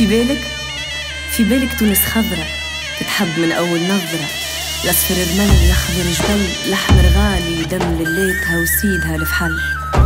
في بالك تونس خضرة تتحب من أول نظرة، الأصفر رمل الأخضر جبل، الأحمر غالي دم لليتها وسيدها الفحل.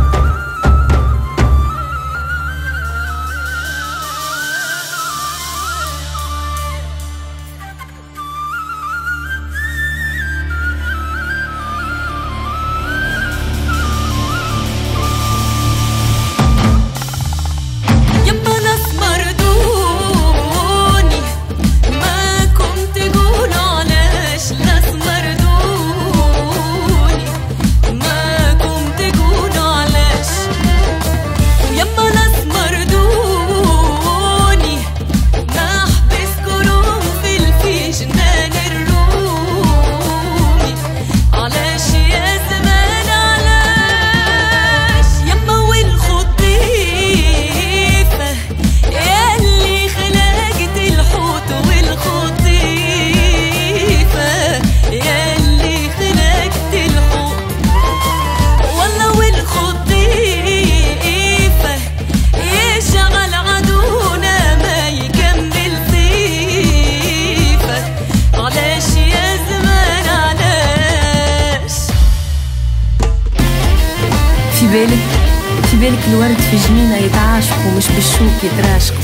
في بالك الورد في جنينة يتعاشقوا مش بالشوك يتراشقوا،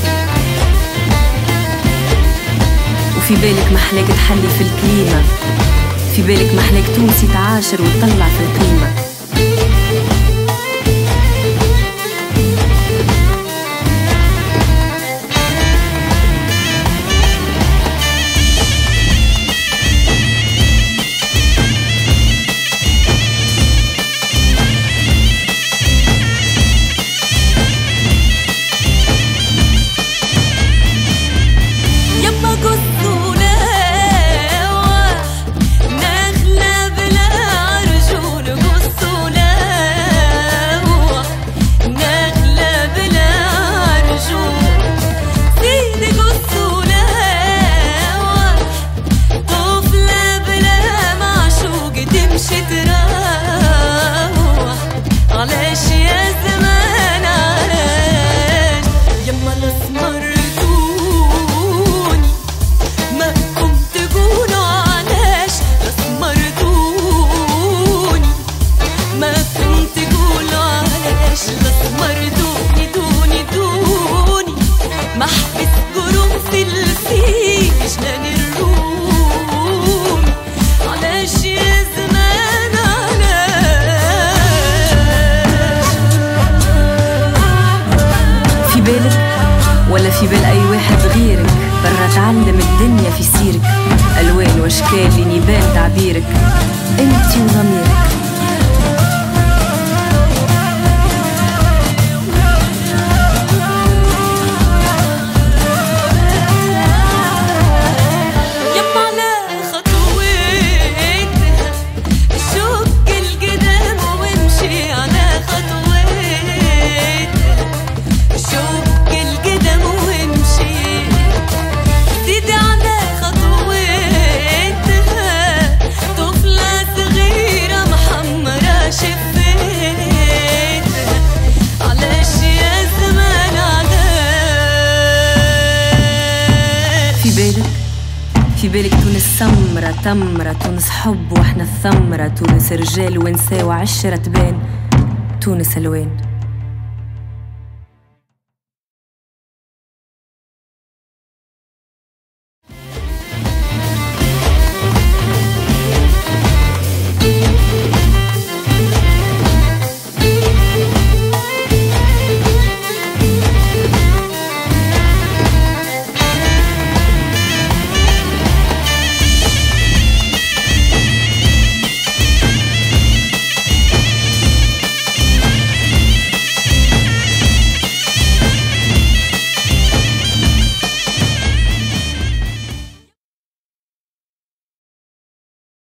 وفي بالك محلاك تحلي في الكليمة، في بالك محلاك تونسي تعاشر وتطلع في القيمة. ولا في بال أي واحد غيرك برا تعلم الدنيا في سيرك، ألوان وأشكال لنبال تعبيرك أنت وضميرك. في بالك تونس سمرة تمرة، تونس حب واحنا الثمرة، تونس رجال ونساء وعشرة تبان، تونس ألوان.